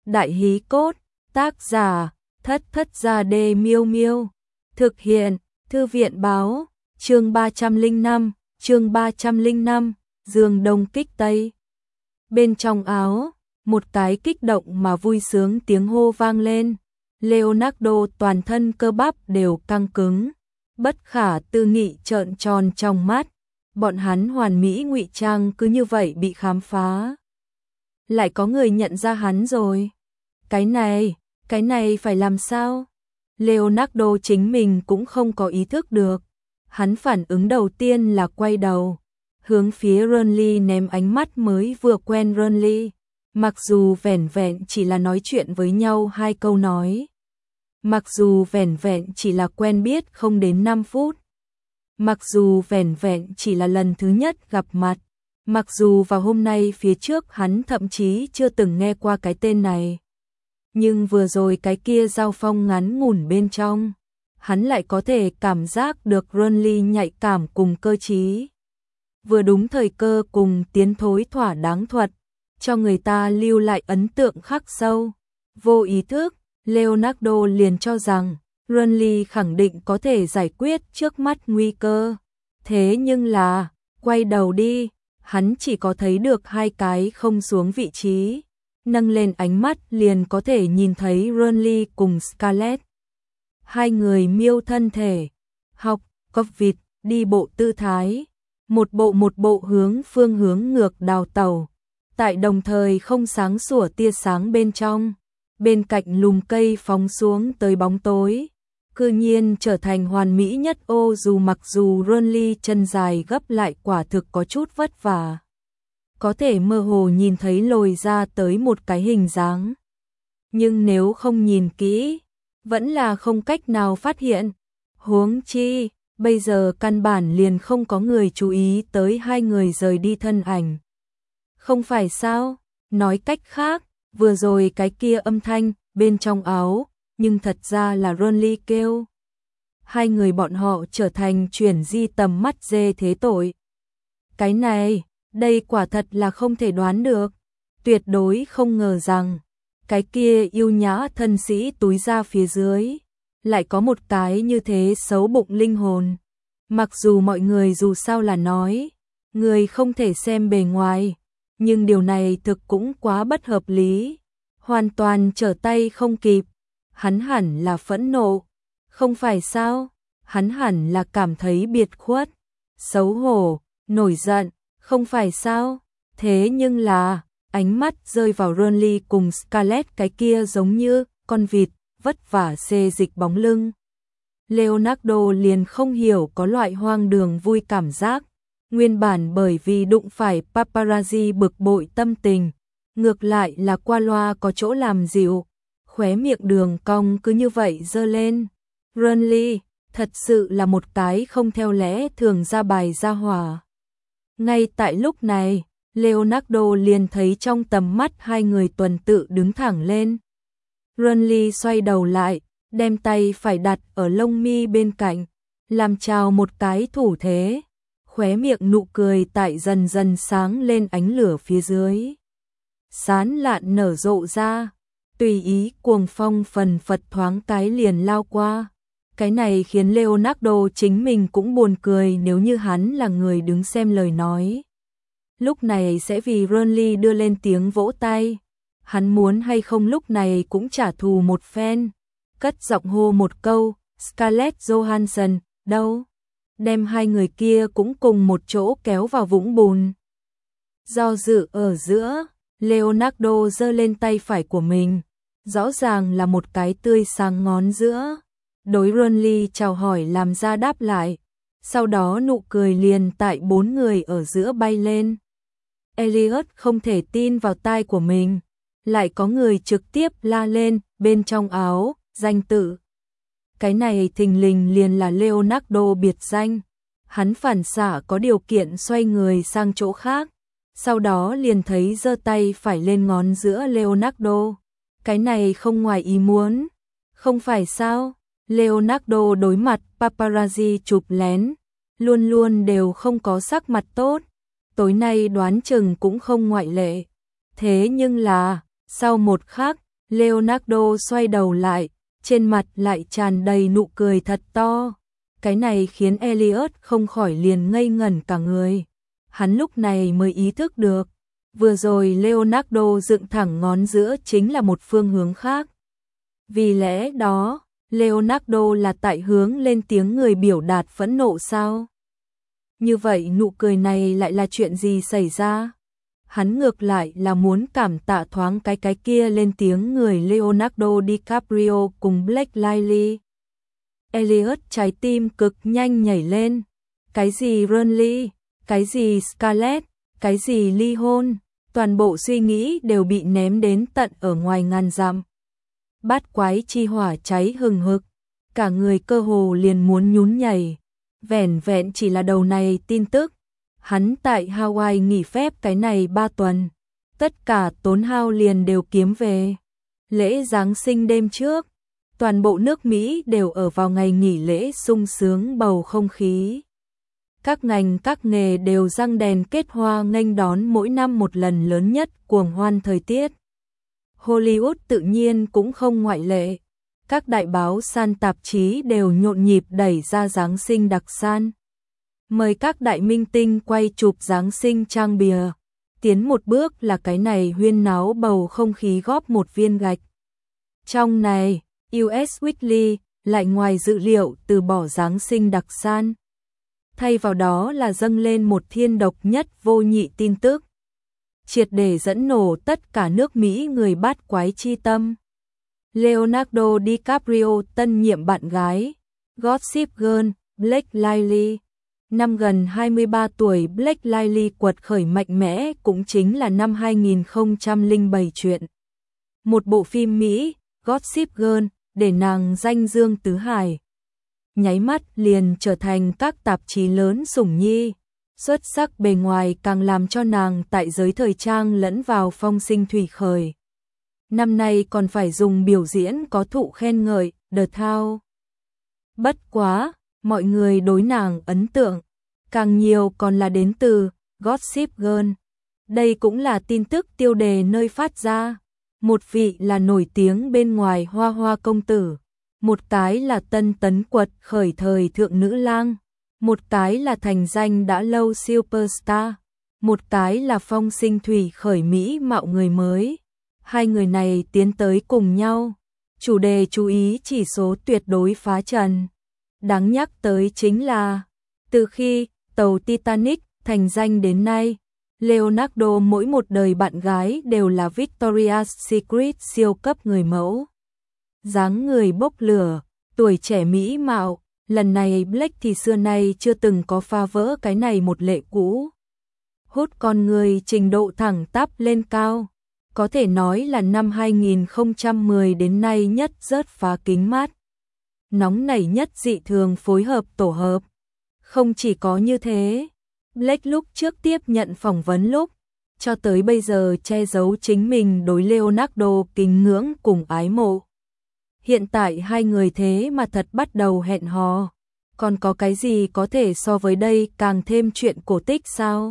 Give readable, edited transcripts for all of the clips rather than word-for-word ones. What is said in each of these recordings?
Đại hí cốt, tác giả, Thất Thất Gia Đê Miêu Miêu. Thực hiện, Thư viện báo, chương 305, Dương Đông kích Tây. Bên trong áo, một cái kích động mà vui sướng tiếng hô vang lên. Leonardo toàn thân cơ bắp đều căng cứng, bất khả tư nghị trợn tròn trong mắt. Bọn hắn hoàn mỹ ngụy trang cứ như vậy bị khám phá. Lại có người nhận ra hắn rồi. Cái này phải làm sao? Leonardo chính mình cũng không có ý thức được. Hắn phản ứng đầu tiên là quay đầu, hướng phía Renly ném ánh mắt mới vừa quen Renly. Mặc dù vẻn vẹn chỉ là nói chuyện với nhau 2 câu nói. Mặc dù vẻn vẹn chỉ là quen biết không đến 5 phút. Mặc dù vẻn vẹn chỉ là lần thứ nhất gặp mặt. Mặc dù vào hôm nay phía trước hắn thậm chí chưa từng nghe qua cái tên này. Nhưng vừa rồi cái kia giao phong ngắn ngủn bên trong, hắn lại có thể cảm giác được Renly nhạy cảm cùng cơ trí. Vừa đúng thời cơ cùng tiến thối thỏa đáng thuật, cho người ta lưu lại ấn tượng khắc sâu. Vô ý thức, Leonardo liền cho rằng Renly khẳng định có thể giải quyết trước mắt nguy cơ. Thế nhưng là, quay đầu đi, hắn chỉ có thấy được 2 cái không xuống vị trí. Nâng lên ánh mắt liền có thể nhìn thấy Renly cùng Scarlett. 2 người miêu thân thể, học, cóc vịt, đi bộ tư thái. Một bộ hướng phương hướng ngược đào tẩu. Tại đồng thời không sáng sủa tia sáng bên trong. Bên cạnh lùm cây phóng xuống tới bóng tối. Cư nhiên trở thành hoàn mỹ nhất ô dù mặc dù Renly chân dài gấp lại quả thực có chút vất vả. Có thể mơ hồ nhìn thấy lồi ra tới một cái hình dáng. Nhưng nếu không nhìn kỹ, vẫn là không cách nào phát hiện. Huống chi, bây giờ căn bản liền không có người chú ý tới 2 người rời đi thân ảnh. Không phải sao? Nói cách khác, vừa rồi cái kia âm thanh bên trong áo, nhưng thật ra là Renly kêu. 2 người bọn họ trở thành chuyển di tầm mắt dê thế tội. Cái này, đây quả thật là không thể đoán được. Tuyệt đối không ngờ rằng, cái kia yêu nhã thân sĩ túi ra phía dưới, lại có một cái như thế xấu bụng linh hồn. Mặc dù mọi người dù sao là nói, người không thể xem bề ngoài, nhưng điều này thực cũng quá bất hợp lý. Hoàn toàn trở tay không kịp. Hắn hẳn là phẫn nộ, không phải sao? Hắn hẳn là cảm thấy biệt khuất, xấu hổ, nổi giận, không phải sao? Thế nhưng là, ánh mắt rơi vào Renly cùng Scarlett cái kia giống như con vịt, vất vả xê dịch bóng lưng. Leonardo liền không hiểu có loại hoang đường vui cảm giác. Nguyên bản bởi vì đụng phải paparazzi bực bội tâm tình, ngược lại là qua loa có chỗ làm dịu. Khóe miệng đường cong cứ như vậy giơ lên. Renly, thật sự là một cái không theo lẽ thường ra bài ra hỏa. Ngay tại lúc này, Leonardo liền thấy trong tầm mắt 2 người tuần tự đứng thẳng lên. Renly xoay đầu lại, đem tay phải đặt ở lông mi bên cạnh, làm chào một cái thủ thế. Khóe miệng nụ cười tại dần dần sáng lên ánh lửa phía dưới. Sán lạn nở rộ ra. Tùy ý cuồng phong phần phật thoáng cái liền lao qua. Cái này khiến Leonardo chính mình cũng buồn cười nếu như hắn là người đứng xem lời nói. Lúc này sẽ vì Renly đưa lên tiếng vỗ tay. Hắn muốn hay không lúc này cũng trả thù một phen. Cất giọng hô một câu, Scarlett Johansson, đâu? Đem 2 người kia cũng cùng một chỗ kéo vào vũng bùn. Do dự ở giữa, Leonardo giơ lên tay phải của mình. Rõ ràng là một cái tươi sáng ngón giữa. Đối Renly chào hỏi làm ra đáp lại. Sau đó nụ cười liền tại 4 người ở giữa bay lên. Elliot không thể tin vào tai của mình. Lại có người trực tiếp la lên bên trong áo, danh tự. Cái này thình lình liền là Leonardo biệt danh. Hắn phản xạ có điều kiện xoay người sang chỗ khác. Sau đó liền thấy giơ tay phải lên ngón giữa Leonardo. Cái này không ngoài ý muốn. Không phải sao? Leonardo đối mặt paparazzi chụp lén. Luôn luôn đều không có sắc mặt tốt. Tối nay đoán chừng cũng không ngoại lệ. Thế nhưng là, sau một khắc, Leonardo xoay đầu lại, trên mặt lại tràn đầy nụ cười thật to. Cái này khiến Elliot không khỏi liền ngây ngẩn cả người. Hắn lúc này mới ý thức được, vừa rồi Leonardo dựng thẳng ngón giữa chính là một phương hướng khác. Vì lẽ đó, Leonardo là tại hướng lên tiếng người biểu đạt phẫn nộ sao? Như vậy nụ cười này lại là chuyện gì xảy ra? Hắn ngược lại là muốn cảm tạ thoáng cái kia lên tiếng người Leonardo DiCaprio cùng Blake Lively. Elliot trái tim cực nhanh nhảy lên. Cái gì Renly, cái gì Scarlett, cái gì ly hôn, toàn bộ suy nghĩ đều bị ném đến tận ở ngoài ngàn dặm. Bát quái chi hỏa cháy hừng hực, cả người cơ hồ liền muốn nhún nhảy. Vẻn vẹn chỉ là đầu này tin tức, hắn tại Hawaii nghỉ phép cái này 3 tuần, tất cả tốn hao liền đều kiếm về. Lễ Giáng sinh đêm trước, toàn bộ nước Mỹ đều ở vào ngày nghỉ lễ sung sướng bầu không khí. Các ngành các nghề đều răng đèn kết hoa nghênh đón mỗi năm một lần lớn nhất cuồng hoan thời tiết. Hollywood tự nhiên cũng không ngoại lệ. Các đại báo san tạp chí đều nhộn nhịp đẩy ra Giáng sinh đặc san. Mời các đại minh tinh quay chụp Giáng sinh trang bìa. Tiến một bước là cái này huyên náo bầu không khí góp một viên gạch. Trong này, US Weekly lại ngoài dự liệu từ bỏ Giáng sinh đặc san. Thay vào đó là dâng lên một thiên độc nhất vô nhị tin tức. Triệt để dẫn nổ tất cả nước Mỹ người bát quái chi tâm. Leonardo DiCaprio tân nhiệm bạn gái, Gossip Girl, Blake Lively. Năm gần 23 tuổi Blake Lively quật khởi mạnh mẽ cũng chính là năm 2007 chuyện. Một bộ phim Mỹ, Gossip Girl, để nàng danh dương tứ hải. Nháy mắt liền trở thành các tạp chí lớn sủng nhi. Xuất sắc bề ngoài càng làm cho nàng tại giới thời trang lẫn vào phong sinh thủy khởi. Năm nay còn phải dùng biểu diễn có thụ khen ngợi, The Thao. Bất quá, mọi người đối nàng ấn tượng, càng nhiều còn là đến từ Gossip Girl. Đây cũng là tin tức tiêu đề nơi phát ra. Một vị là nổi tiếng bên ngoài hoa hoa công tử, một cái là tân tấn quật khởi thời thượng nữ lang, một cái là thành danh đã lâu superstar, một cái là phong sinh thủy khởi mỹ mạo người mới. Hai người này tiến tới cùng nhau, chủ đề chú ý chỉ số tuyệt đối phá trần. Đáng nhắc tới chính là, từ khi tàu Titanic thành danh đến nay, Leonardo mỗi một đời bạn gái đều là Victoria's Secret siêu cấp người mẫu. Dáng người bốc lửa, tuổi trẻ mỹ mạo, lần này Blake thì xưa nay chưa từng có phá vỡ cái này một lệ cũ. Hút con người trình độ thẳng tắp lên cao, có thể nói là năm 2010 đến nay nhất rớt phá kính mát. Nóng nảy nhất dị thường phối hợp tổ hợp. Không chỉ có như thế, Blake lúc trước tiếp nhận phỏng vấn lúc, cho tới bây giờ che giấu chính mình đối Leonardo kính ngưỡng cùng ái mộ. Hiện tại hai người thế mà thật bắt đầu hẹn hò, còn có cái gì có thể so với đây càng thêm chuyện cổ tích sao?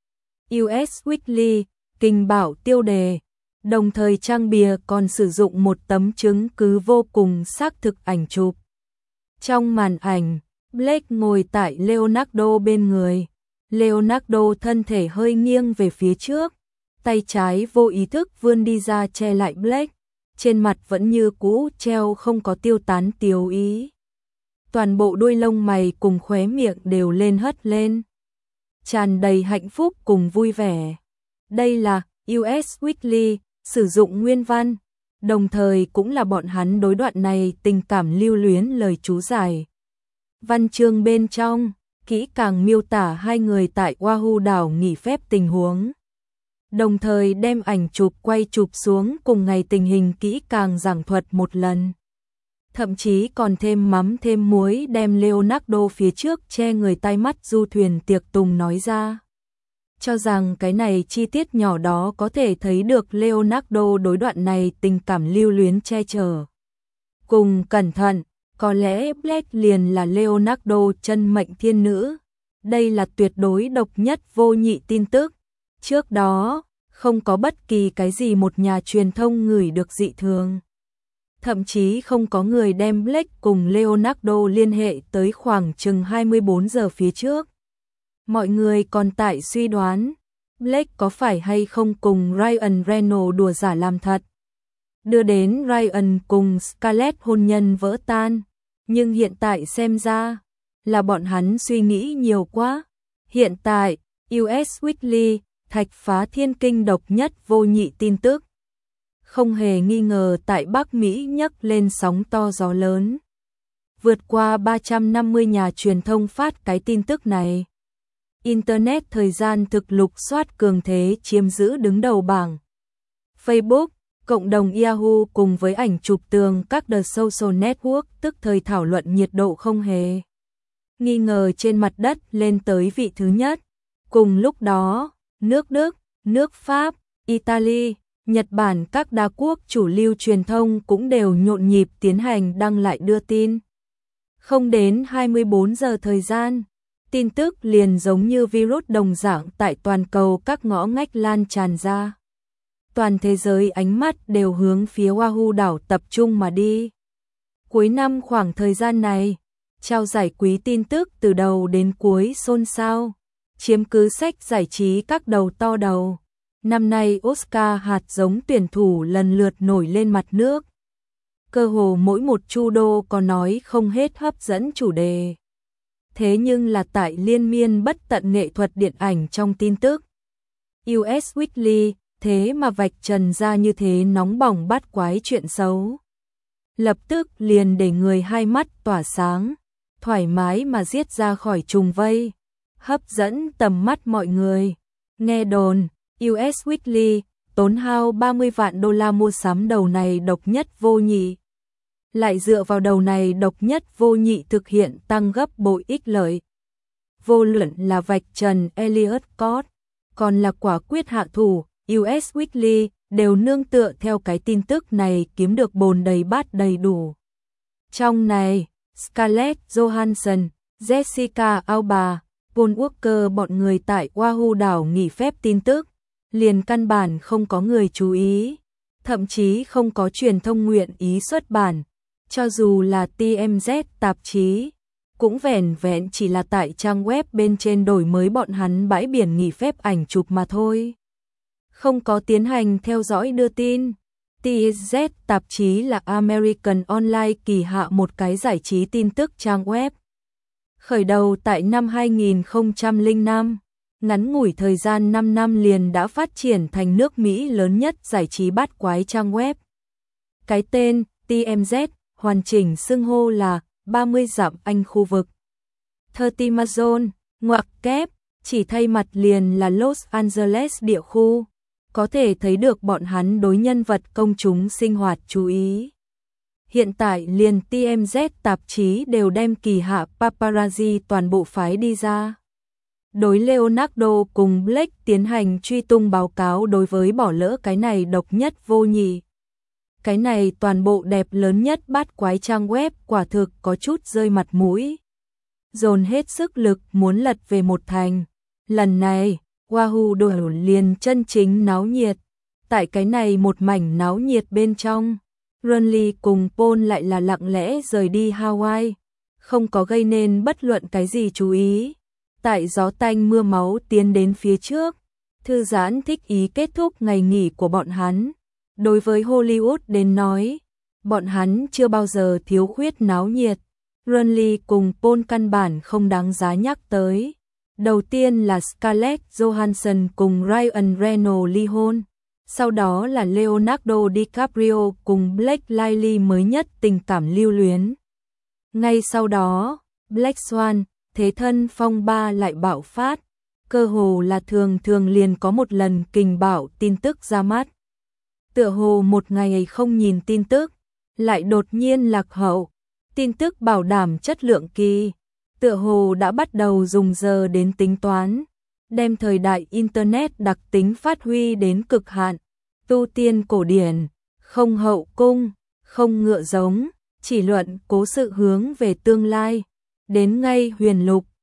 US Weekly, kinh bảo tiêu đề, đồng thời trang bìa còn sử dụng một tấm chứng cứ vô cùng xác thực ảnh chụp. Trong màn ảnh, Blake ngồi tại Leonardo bên người. Leonardo thân thể hơi nghiêng về phía trước, tay trái vô ý thức vươn đi ra che lại Blake, trên mặt vẫn như cũ treo không có tiêu tán tiêu ý. Toàn bộ đuôi lông mày cùng khóe miệng đều lên hất lên, tràn đầy hạnh phúc cùng vui vẻ. Đây là US Weekly sử dụng nguyên văn, đồng thời cũng là bọn hắn đối đoạn này tình cảm lưu luyến lời chú giải. Văn chương bên trong kỹ càng miêu tả hai người tại Oahu đảo nghỉ phép tình huống, đồng thời đem ảnh chụp quay chụp xuống cùng ngày tình hình kỹ càng giảng thuật một lần. Thậm chí còn thêm mắm thêm muối đem Leonardo phía trước che người tai mắt du thuyền tiệc tùng nói ra. Cho rằng cái này chi tiết nhỏ đó có thể thấy được Leonardo đối đoạn này tình cảm lưu luyến che chở. Cùng cẩn thận, có lẽ Blake liền là Leonardo chân mệnh thiên nữ. Đây là tuyệt đối độc nhất vô nhị tin tức. Trước đó, Không có bất kỳ cái gì một nhà truyền thông ngửi được dị thường. Thậm chí không có người đem Blake cùng Leonardo liên hệ tới khoảng chừng 24 giờ phía trước. Mọi người còn tại suy đoán, Blake có phải hay không cùng Ryan Reynolds đùa giả làm thật, đưa đến Ryan cùng Scarlett hôn nhân vỡ tan. Nhưng hiện tại xem ra là bọn hắn suy nghĩ nhiều quá. Hiện tại, US Weekly, thạch phá thiên kinh độc nhất vô nhị tin tức. Không hề nghi ngờ tại Bắc Mỹ nhấc lên sóng to gió lớn. Vượt qua 350 nhà truyền thông phát cái tin tức này. Internet thời gian thực lục soát cường thế chiếm giữ đứng đầu bảng. Facebook, cộng đồng Yahoo cùng với ảnh chụp tường các The Social Network tức thời thảo luận nhiệt độ không hề nghi ngờ trên mặt đất lên tới vị thứ nhất. Cùng lúc đó, nước Đức, nước Pháp, Italy, Nhật Bản các đa quốc chủ lưu truyền thông cũng đều nhộn nhịp tiến hành đăng lại đưa tin. Không đến 24 giờ thời gian, tin tức liền giống như virus đồng dạng tại toàn cầu các ngõ ngách lan tràn ra. Toàn thế giới ánh mắt đều hướng phía Oahu đảo tập trung mà đi. Cuối năm khoảng thời gian này, trao giải quý tin tức từ đầu đến cuối xôn xao, chiếm cứ sách giải trí các đầu to đầu. Năm nay Oscar hạt giống tuyển thủ lần lượt nổi lên mặt nước. Cơ hồ mỗi một chu đô có nói không hết hấp dẫn chủ đề. Thế nhưng là tại liên miên bất tận nghệ thuật điện ảnh trong tin tức. US Weekly thế mà vạch trần ra như thế nóng bỏng bắt quái chuyện xấu. Lập tức liền để người hai mắt tỏa sáng, thoải mái mà giết ra khỏi trùng vây, hấp dẫn tầm mắt mọi người. Nghe đồn, US Weekly tốn hao 30 vạn đô la mua sắm đầu này độc nhất vô nhị. Lại dựa vào đầu này độc nhất vô nhị thực hiện tăng gấp bội ích lợi. Vô luận là vạch trần Elliot Scott, còn là quả quyết hạ thủ, US Weekly đều nương tựa theo cái tin tức này kiếm được bồn đầy bát đầy đủ. Trong này, Scarlett Johansson, Jessica Alba, Paul Walker bọn người tại Oahu đảo nghỉ phép tin tức, liền căn bản không có người chú ý, thậm chí không có truyền thông nguyện ý xuất bản, cho dù là TMZ tạp chí, cũng vẻn vẹn chỉ là tại trang web bên trên đổi mới bọn hắn bãi biển nghỉ phép ảnh chụp mà thôi. Không có tiến hành theo dõi đưa tin. TMZ tạp chí là American Online kỳ hạ một cái giải trí tin tức trang web. Khởi đầu tại năm 2005, ngắn ngủi thời gian 5 năm liền đã phát triển thành nước Mỹ lớn nhất giải trí bát quái trang web. Cái tên TMZ hoàn chỉnh xưng hô là 30 dặm Anh khu vực. 30 Amazon, ngoặc kép, chỉ thay mặt liền là Los Angeles địa khu. Có thể thấy được bọn hắn đối nhân vật công chúng sinh hoạt chú ý. Hiện tại liền TMZ tạp chí đều đem kỳ hạ paparazzi toàn bộ phái đi ra. Đối Leonardo cùng Blake tiến hành truy tung báo cáo đối với bỏ lỡ cái này độc nhất vô nhị. Cái này toàn bộ đẹp lớn nhất bát quái trang web quả thực có chút rơi mặt mũi. Dồn hết sức lực muốn lật về một thành. Lần này, Oahu đảo liền chân chính náo nhiệt. Tại cái này một mảnh náo nhiệt bên trong, Ronly cùng Paul lại là lặng lẽ rời đi Hawaii, không có gây nên bất luận cái gì chú ý. Tại gió tanh mưa máu tiến đến phía trước, thư giãn thích ý kết thúc ngày nghỉ của bọn hắn. Đối với Hollywood đến nói, bọn hắn chưa bao giờ thiếu khuyết náo nhiệt. Ronly cùng Paul căn bản không đáng giá nhắc tới. Đầu tiên là Scarlett Johansson cùng Ryan Reynolds ly hôn, sau đó là Leonardo DiCaprio cùng Blake Lively mới nhất tình cảm lưu luyến. Ngay sau đó, Black Swan, thế thân phong ba lại bạo phát, cơ hồ là thường liền có một lần kình bạo tin tức ra mắt. Tựa hồ một ngày không nhìn tin tức, lại đột nhiên lạc hậu, tin tức bảo đảm chất lượng kỳ. Tựa hồ đã bắt đầu dùng giờ đến tính toán, đem thời đại Internet đặc tính phát huy đến cực hạn, tu tiên cổ điển, không hậu cung, không ngựa giống, chỉ luận cố sự hướng về tương lai, đến ngay huyền lục,